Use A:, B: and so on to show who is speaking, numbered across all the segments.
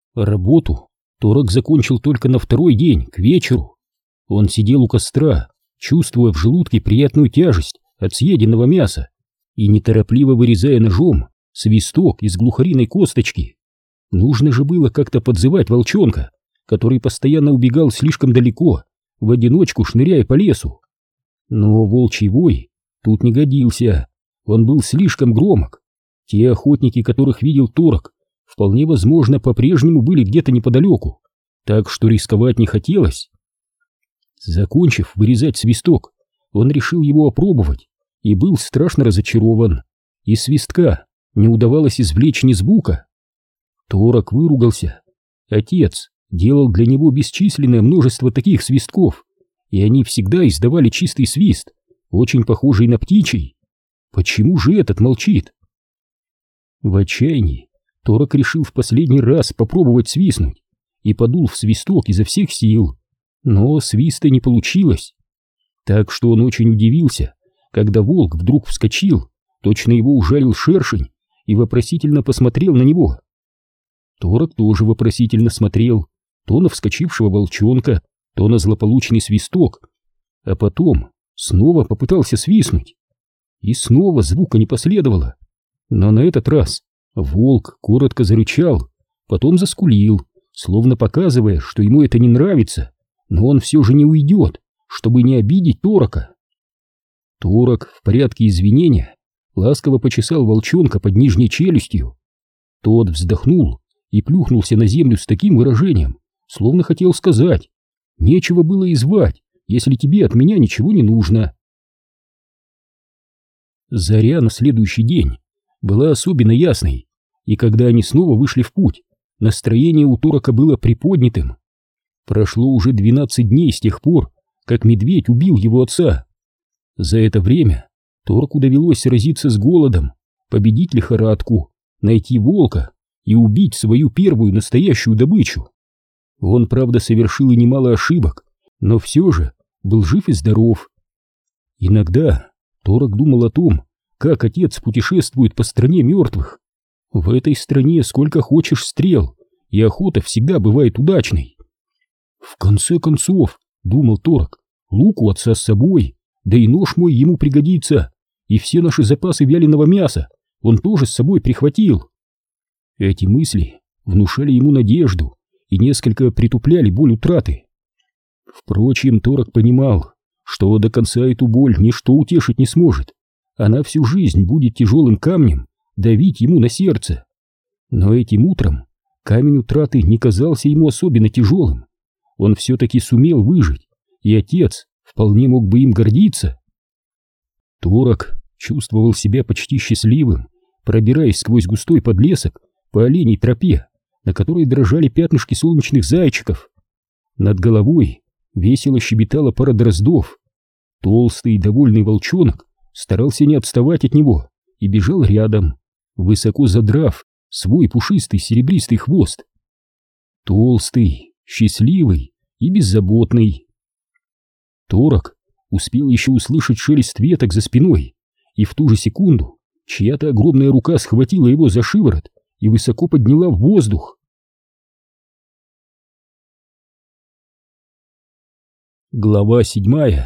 A: Работу Торок закончил только на второй день, к вечеру. Он сидел у костра, чувствуя в желудке приятную тяжесть от съеденного мяса и неторопливо вырезая ножом свисток из глухариной косточки. Нужно же было как-то подзывать волчонка, который постоянно убегал слишком далеко, в одиночку шныряя по лесу. Но волчий вой тут не годился, он был слишком громок. Те охотники, которых видел Торок, вполне возможно, по-прежнему были где-то неподалеку, так что рисковать не хотелось. Закончив вырезать свисток, он решил его опробовать и был страшно разочарован. Из свистка не удавалось извлечь ни звука. Торок выругался. Отец делал для него бесчисленное множество таких свистков, и они всегда издавали чистый свист, очень похожий на птичий. Почему же этот молчит? В отчаянии Торок решил в последний раз попробовать свистнуть и подул в свисток изо всех сил, но свиста не получилось. Так что он очень удивился, когда волк вдруг вскочил, точно его ужалил шершень, и вопросительно посмотрел на него. Торок тоже вопросительно смотрел то на вскочившего волчонка, то на злополучный свисток, а потом снова попытался свистнуть. И снова звука не последовало, но на этот раз волк коротко зарычал, потом заскулил, словно показывая, что ему это не нравится, но он все же не уйдет, чтобы не обидеть Торока. Торок в порядке извинения ласково почесал волчонка под нижней челюстью. Тот вздохнул и плюхнулся на землю с таким выражением, словно хотел сказать: «Нечего было и звать, если тебе от меня ничего не нужно». Заря на следующий день была особенно ясной, и когда они снова вышли в путь, настроение у Торока было приподнятым. Прошло уже 12 дней с тех пор, как медведь убил его отца. За это время Торку довелось сразиться с голодом, победить лихорадку, найти волка и убить свою первую настоящую добычу. Он, правда, совершил и немало ошибок, но все же был жив и здоров. Иногда Торок думал о том, как отец путешествует по стране мертвых. В этой стране сколько хочешь стрел, и охота всегда бывает удачной. В конце концов, думал Торок, лук у отца с собой, да и нож мой ему пригодится, и все наши запасы вяленого мяса он тоже с собой прихватил. Эти мысли внушали ему надежду и несколько притупляли боль утраты. Впрочем, Торок понимал, что до конца эту боль ничто утешить не сможет. Она всю жизнь будет тяжелым камнем давить ему на сердце. Но этим утром камень утраты не казался ему особенно тяжелым. Он все-таки сумел выжить, и отец вполне мог бы им гордиться. Торок чувствовал себя почти счастливым, пробираясь сквозь густой подлесок по оленей тропе, на которой дрожали пятнышки солнечных зайчиков. Над головой весело щебетала пара дроздов. Толстый и довольный волчонок старался не отставать от него и бежал рядом, высоко задрав свой пушистый серебристый хвост. Толстый, счастливый и беззаботный. Торок успел еще услышать шелест веток за спиной, и в ту же секунду чья-то огромная рука схватила его за шиворот и высоко подняла в воздух. Глава 7.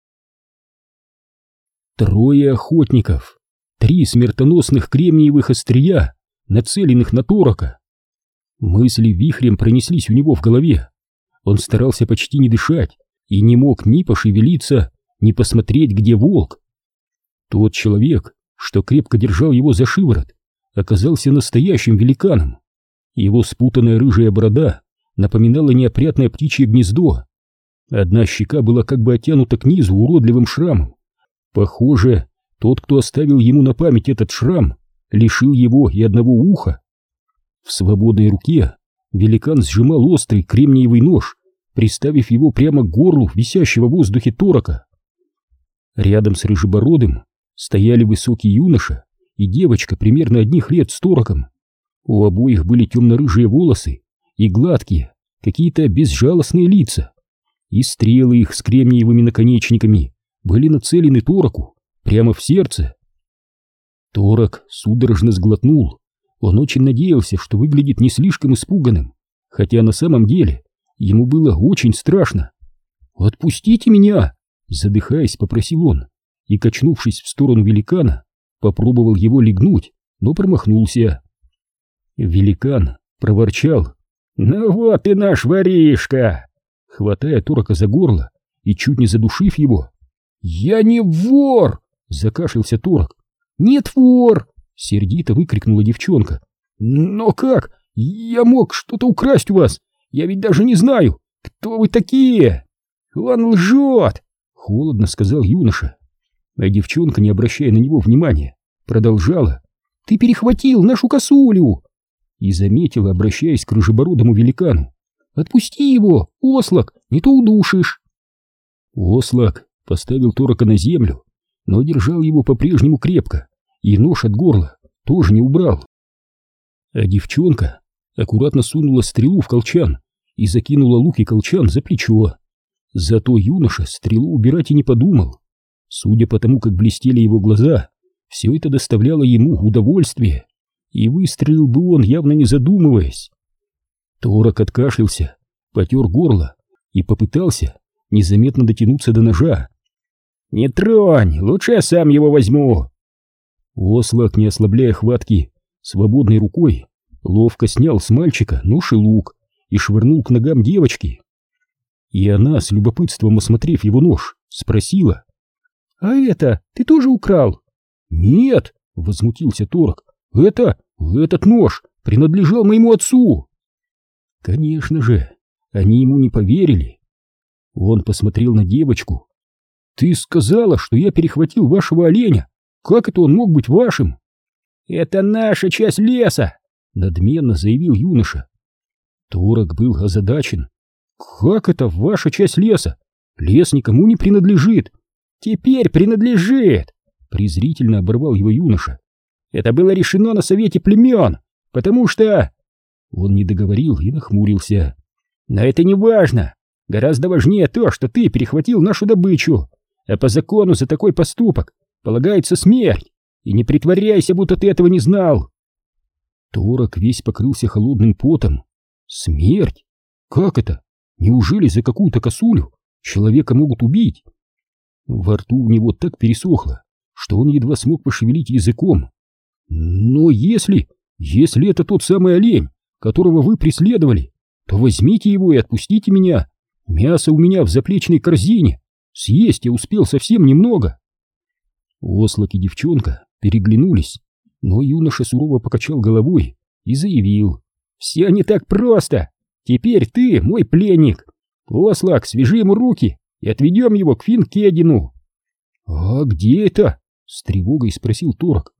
A: Трое охотников, 3 смертоносных кремниевых острия, нацеленных на Торока. Мысли вихрем пронеслись у него в голове. Он старался почти не дышать и не мог ни пошевелиться, ни посмотреть, где волк. Тот человек, что крепко держал его за шиворот, оказался настоящим великаном. Его спутанная рыжая борода напоминала неопрятное птичье гнездо. Одна щека была как бы оттянута к низу уродливым шрамом. Похоже, тот, кто оставил ему на память этот шрам, лишил его и одного уха. В свободной руке великан сжимал острый кремниевый нож, приставив его прямо к горлу висящего в воздухе Торока. Рядом с рыжебородым стояли высокий юноша и девочка примерно одних лет с Тороком. У обоих были темно-рыжие волосы и гладкие, какие-то безжалостные лица, и стрелы их с кремниевыми наконечниками были нацелены Тороку прямо в сердце. Торок судорожно сглотнул. Он очень надеялся, что выглядит не слишком испуганным, хотя на самом деле ему было очень страшно. «Отпустите меня!» — задыхаясь, попросил он, и, качнувшись в сторону великана, попробовал его легнуть, но промахнулся. Великан проворчал: «Ну вот и наш воришка!» хватая Торака за горло и чуть не задушив его. «Я не вор!» — закашлялся Торак. «Нет, вор!» — сердито выкрикнула девчонка. «Но как? Я мог что-то украсть у вас! Я ведь даже не знаю, кто вы такие!» «Он лжет!» — холодно сказал юноша. А девчонка, не обращая на него внимания, продолжала: «Ты перехватил нашу косулю!» И заметила, обращаясь к рыжебородому великану: «Отпусти его, Ослак, не то удушишь!» Ослак поставил Торака на землю, но держал его по-прежнему крепко, и нож от горла тоже не убрал. А девчонка аккуратно сунула стрелу в колчан и закинула лук и колчан за плечо. Зато юноша стрелу убирать и не подумал. Судя по тому, как блестели его глаза, все это доставляло ему удовольствие, и выстрелил бы он, явно не задумываясь. Торак откашлялся, потер горло и попытался незаметно дотянуться до ножа. «Не тронь, лучше я сам его возьму!» Ослак, не ослабляя хватки, свободной рукой ловко снял с мальчика нож и лук и швырнул к ногам девочки. И она, с любопытством осмотрев его нож, спросила: «А это ты тоже украл?» «Нет», — возмутился Торак, — «этот нож принадлежал моему отцу». Конечно же, они ему не поверили. Он посмотрел на девочку. «Ты сказала, что я перехватил вашего оленя. Как это он мог быть вашим?» «Это наша часть леса», — надменно заявил юноша. Торак был озадачен. «Как это ваша часть леса? Лес никому не принадлежит». «Теперь принадлежит», — презрительно оборвал его юноша. «Это было решено на совете племен, потому что...» Он не договорил и нахмурился. «Но это не важно. Гораздо важнее то, что ты перехватил нашу добычу, а по закону за такой поступок полагается смерть, и не притворяйся, будто ты этого не знал». Торак весь покрылся холодным потом. «Смерть? Как это? Неужели за какую-то косулю человека могут убить?» Во рту у него так пересохло, что он едва смог пошевелить языком. «Но если это тот самый олень, которого вы преследовали, то возьмите его и отпустите меня. Мясо у меня в заплечной корзине. Съесть я успел совсем немного». Ослак и девчонка переглянулись, но юноша сурово покачал головой и заявил: «Все не так просто. Теперь ты мой пленник. Ослак, свяжи ему руки и отведем его к Финкедину». «А где это?» — с тревогой спросил Торак.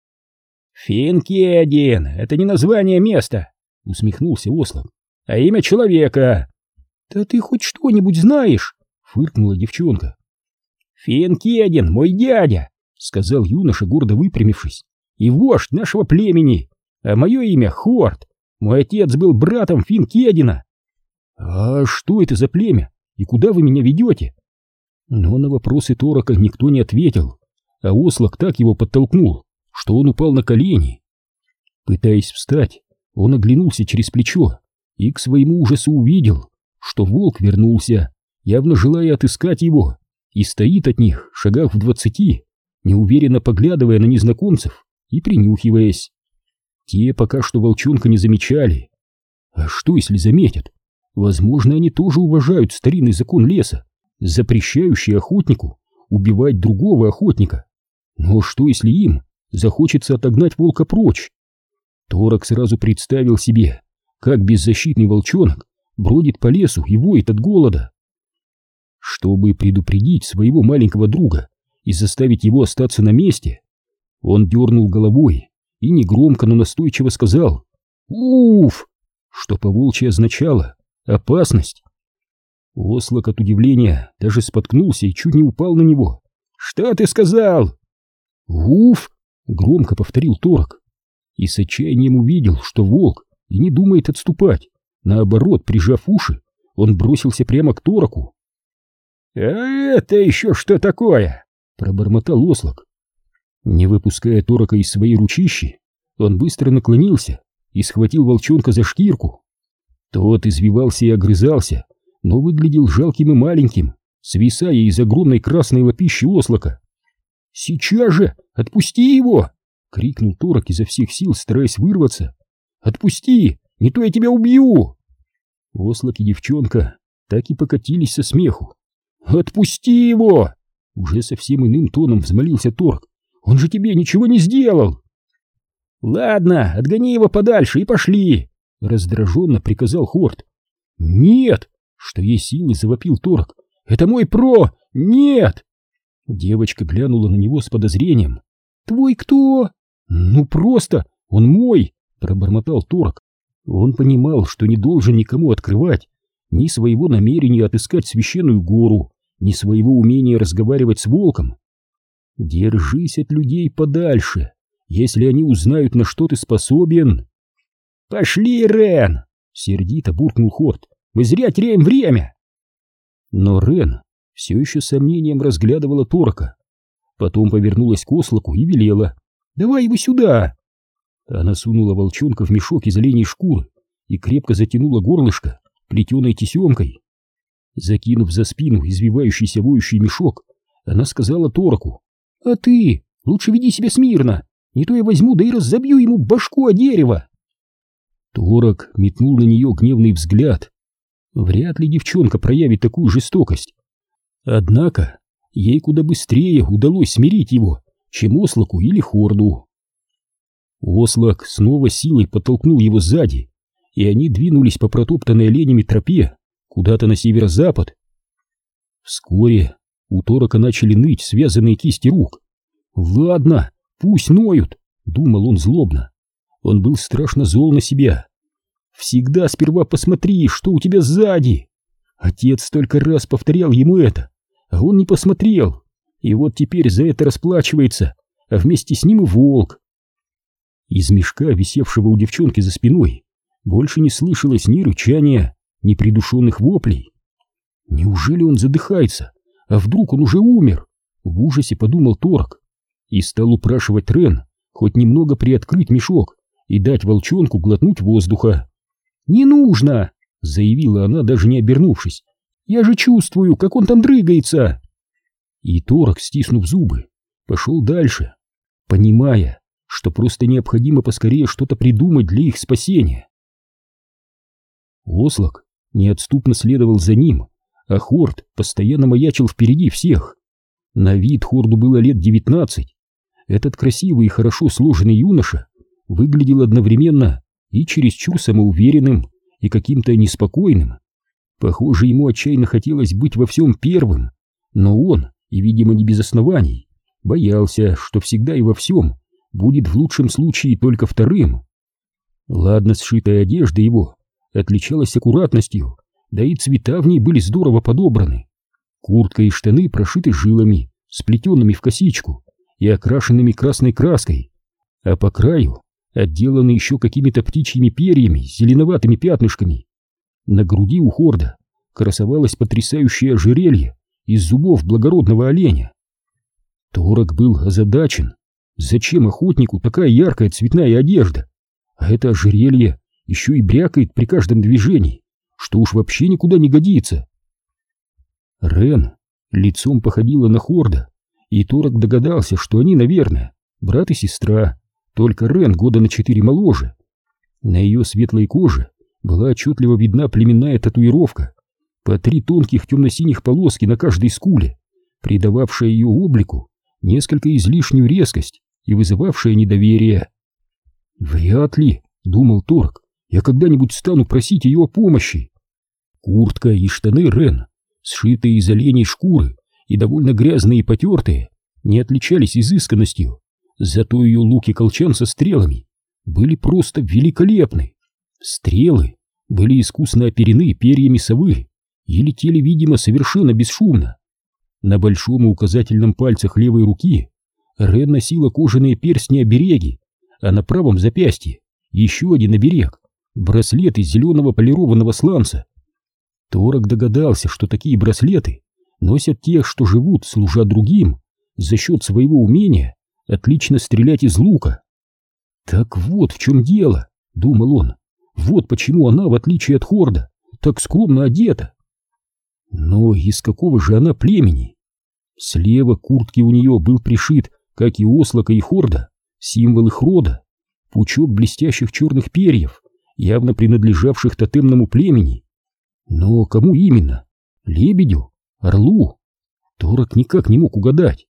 A: «Финкедин — это не название места», — усмехнулся Ослак, — «а имя человека». «Да ты хоть что-нибудь знаешь?» — фыркнула девчонка. «Финкедин мой дядя», — сказал юноша, гордо выпрямившись, — «и вождь нашего племени, а мое имя Хорт. Мой отец был братом Финкедина». «А что это за племя? И куда вы меня ведете?» Но на вопросы Торака никто не ответил, а Ослак так его подтолкнул, что он упал на колени. Пытаясь встать, он оглянулся через плечо и к своему ужасу увидел, что волк вернулся, явно желая отыскать его, и стоит от них в шагах в 20, неуверенно поглядывая на незнакомцев и принюхиваясь. Те пока что волчонка не замечали. А что, если заметят? Возможно, они тоже уважают старинный закон леса, запрещающий охотнику убивать другого охотника. Но что, если им захочется отогнать волка прочь? Торак сразу представил себе, как беззащитный волчонок бродит по лесу и воет от голода. Чтобы предупредить своего маленького друга и заставить его остаться на месте, он дернул головой и негромко, но настойчиво сказал «Уф!», что по-волчьи означало «опасность». Ослак от удивления даже споткнулся и чуть не упал на него. «Что ты сказал?» «Уф!», громко повторил Торак и с отчаянием увидел, что волк и не думает отступать. Наоборот, прижав уши, он бросился прямо к Тораку. «А это еще что такое?» — пробормотал Ослак. Не выпуская Торака из своей ручищи, он быстро наклонился и схватил волчонка за шкирку. Тот извивался и огрызался, но выглядел жалким и маленьким, свисая из огромной красной лапищи ослака. «Сейчас же! Отпусти его!» — крикнул Торок изо всех сил, стараясь вырваться. «Отпусти! Не то я тебя убью!» Ослак и девчонка так и покатились со смеху. «Отпусти его!» — уже совсем иным тоном взмолился Торк. «Он же тебе ничего не сделал!» «Ладно, отгони его подальше и пошли!» — раздраженно приказал Хорд. «Нет!» — что есть силы, завопил Торк. «Это мой про! Нет!» Девочка глянула на него с подозрением. «Твой кто?» «Ну просто, он мой!» — пробормотал Торк. Он понимал, что не должен никому открывать ни своего намерения отыскать священную гору, ни своего умения разговаривать с волком. «Держись от людей подальше, если они узнают, на что ты способен». «Пошли, Рен!» — сердито буркнул Хорд. «Мы зря теряем время!» Но Рен все еще с сомнением разглядывала Торка. Потом повернулась к ослаку и велела: «Давай его сюда!» Она сунула волчонка в мешок из оленей шкуры и крепко затянула горлышко плетеной тесемкой. Закинув за спину извивающийся воющий мешок, она сказала Торку: «А ты лучше веди себя смирно, не то я возьму да и разобью ему башку о дерево!» Торок метнул на нее гневный взгляд. Вряд ли девчонка проявит такую жестокость. Однако ей куда быстрее удалось смирить его, чем ослаку или Хорду. Ослак снова силой подтолкнул его сзади, и они двинулись по протоптанной оленями тропе куда-то на северо-запад. Вскоре у Торока начали ныть связанные кисти рук. «Ладно, пусть ноют», — думал он злобно. Он был страшно зол на себя. «Всегда сперва посмотри, что у тебя сзади». Отец столько раз повторял ему это, а он не посмотрел, и вот теперь за это расплачивается, а вместе с ним и волк. Из мешка, висевшего у девчонки за спиной, больше не слышалось ни рычания, ни придушенных воплей. Неужели он задыхается? А вдруг он уже умер? В ужасе подумал Торк и стал упрашивать Рен хоть немного приоткрыть мешок и дать волчонку глотнуть воздуха. «Не нужно!» — заявила она, даже не обернувшись. «Я же чувствую, как он там дрыгается!» И Торк, стиснув зубы, пошел дальше, понимая, что просто необходимо поскорее что-то придумать для их спасения. Ослак неотступно следовал за ним, а Хорд постоянно маячил впереди всех. На вид Хорду было лет 19. Этот красивый и хорошо сложенный юноша выглядел одновременно и чересчур самоуверенным, и каким-то неспокойным. Похоже, ему отчаянно хотелось быть во всем первым, но он, и, видимо, не без оснований, боялся, что всегда и во всем будет в лучшем случае только вторым. Ладно сшитая одежда его отличалась аккуратностью, да и цвета в ней были здорово подобраны. Куртка и штаны прошиты жилами, сплетенными в косичку и окрашенными красной краской, а по краю отделаны еще какими-то птичьими перьями с зеленоватыми пятнышками. На груди у Хорда красовалось потрясающее ожерелье из зубов благородного оленя. Торок был озадачен. Зачем охотнику такая яркая цветная одежда? А это ожерелье еще и брякает при каждом движении, что уж вообще никуда не годится. Рен лицом походила на Хорда, и Торок догадался, что они, наверное, брат и сестра, только Рен года на 4 моложе. На ее светлой коже была отчетливо видна племенная татуировка, по 3 тонких темно-синих полоски на каждой скуле, придававшая ее облику несколько излишнюю резкость и вызывавшая недоверие. «Вряд ли, — думал Торк, — я когда-нибудь стану просить ее о помощи». Куртка и штаны Рен, сшитые из оленей шкуры и довольно грязные и потертые, не отличались изысканностью, зато ее лук и колчан со стрелами были просто великолепны. Стрелы были искусно оперены перьями совы и летели, видимо, совершенно бесшумно. На большом и указательном пальцах левой руки Рен носила кожаные перстни-обереги, а на правом запястье еще один оберег — браслет из зеленого полированного сланца. Торок догадался, что такие браслеты носят тех, что живут, служа другим, за счет своего умения отлично стрелять из лука. «Так вот в чем дело», — думал он, — Вот почему она, в отличие от Хорда, так скромно одета. Но из какого же она племени? Слева к куртке у нее был пришит, как и у Ослака и Хорда, символ их рода, пучок блестящих черных перьев, явно принадлежавших тотемному племени. Но кому именно? Лебедю? Орлу? Торок никак не мог угадать.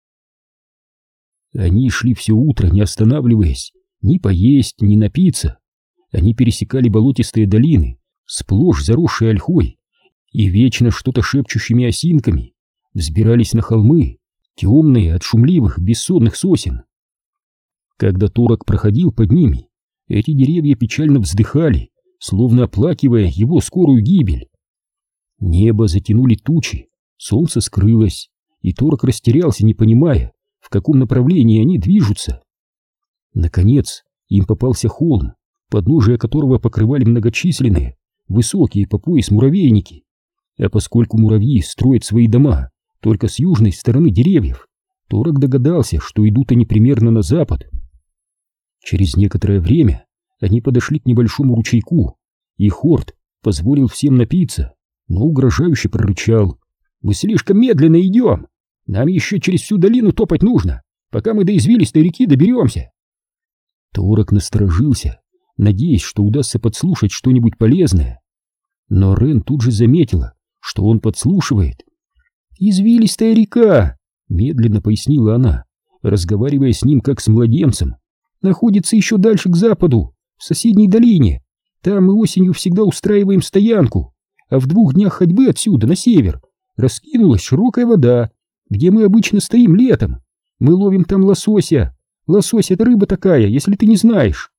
A: Они шли все утро, не останавливаясь, ни поесть, ни напиться. Они пересекали болотистые долины, сплошь заросшие ольхой, и вечно что-то шепчущими осинками, взбирались на холмы, темные от шумливых, бессонных сосен. Когда Торок проходил под ними, эти деревья печально вздыхали, словно оплакивая его скорую гибель. Небо затянули тучи, солнце скрылось, и Торок растерялся, не понимая, в каком направлении они движутся. Наконец им попался холм, подножие которого покрывали многочисленные, высокие по пояс муравейники. А поскольку муравьи строят свои дома только с южной стороны деревьев, Торок догадался, что идут они примерно на запад. Через некоторое время они подошли к небольшому ручейку, и Хорд позволил всем напиться, но угрожающе прорычал: «Мы слишком медленно идем! Нам еще через всю долину топать нужно, пока мы до извилистой реки доберемся!» Торок насторожился, надеясь, что удастся подслушать что-нибудь полезное. Но Рен тут же заметила, что он подслушивает. «Извилистая река», — медленно пояснила она, разговаривая с ним как с младенцем, «находится еще дальше к западу, в соседней долине. Там мы осенью всегда устраиваем стоянку, а в 2 днях ходьбы отсюда, на север, раскинулась широкая вода, где мы обычно стоим летом. Мы ловим там лосося. Лосось — это рыба такая, если ты не знаешь».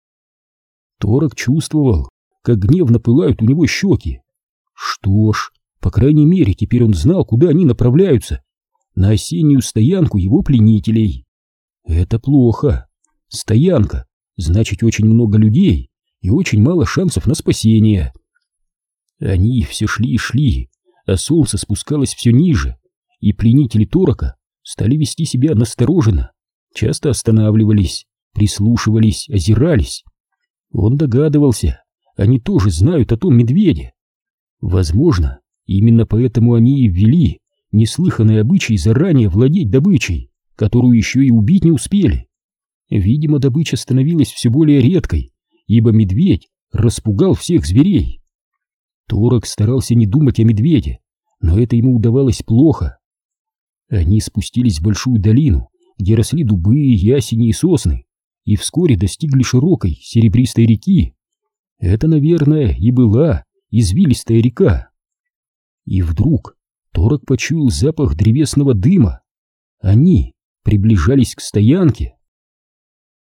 A: Торок чувствовал, как гневно пылают у него щеки. Что ж, по крайней мере, теперь он знал, куда они направляются. На осеннюю стоянку его пленителей. Это плохо. Стоянка, значит, очень много людей и очень мало шансов на спасение. Они все шли и шли, а солнце спускалось все ниже, и пленители Торока стали вести себя настороженно, часто останавливались, прислушивались, озирались. Он догадывался, они тоже знают о том медведе. Возможно, именно поэтому они и ввели неслыханный обычай заранее владеть добычей, которую еще и убить не успели. Видимо, добыча становилась все более редкой, ибо медведь распугал всех зверей. Торок старался не думать о медведе, но это ему удавалось плохо. Они спустились в большую долину, где росли дубы, ясени и сосны, и вскоре достигли широкой серебристой реки. Это, наверное, и была извилистая река. И вдруг Торок почуял запах древесного дыма. Они приближались к стоянке.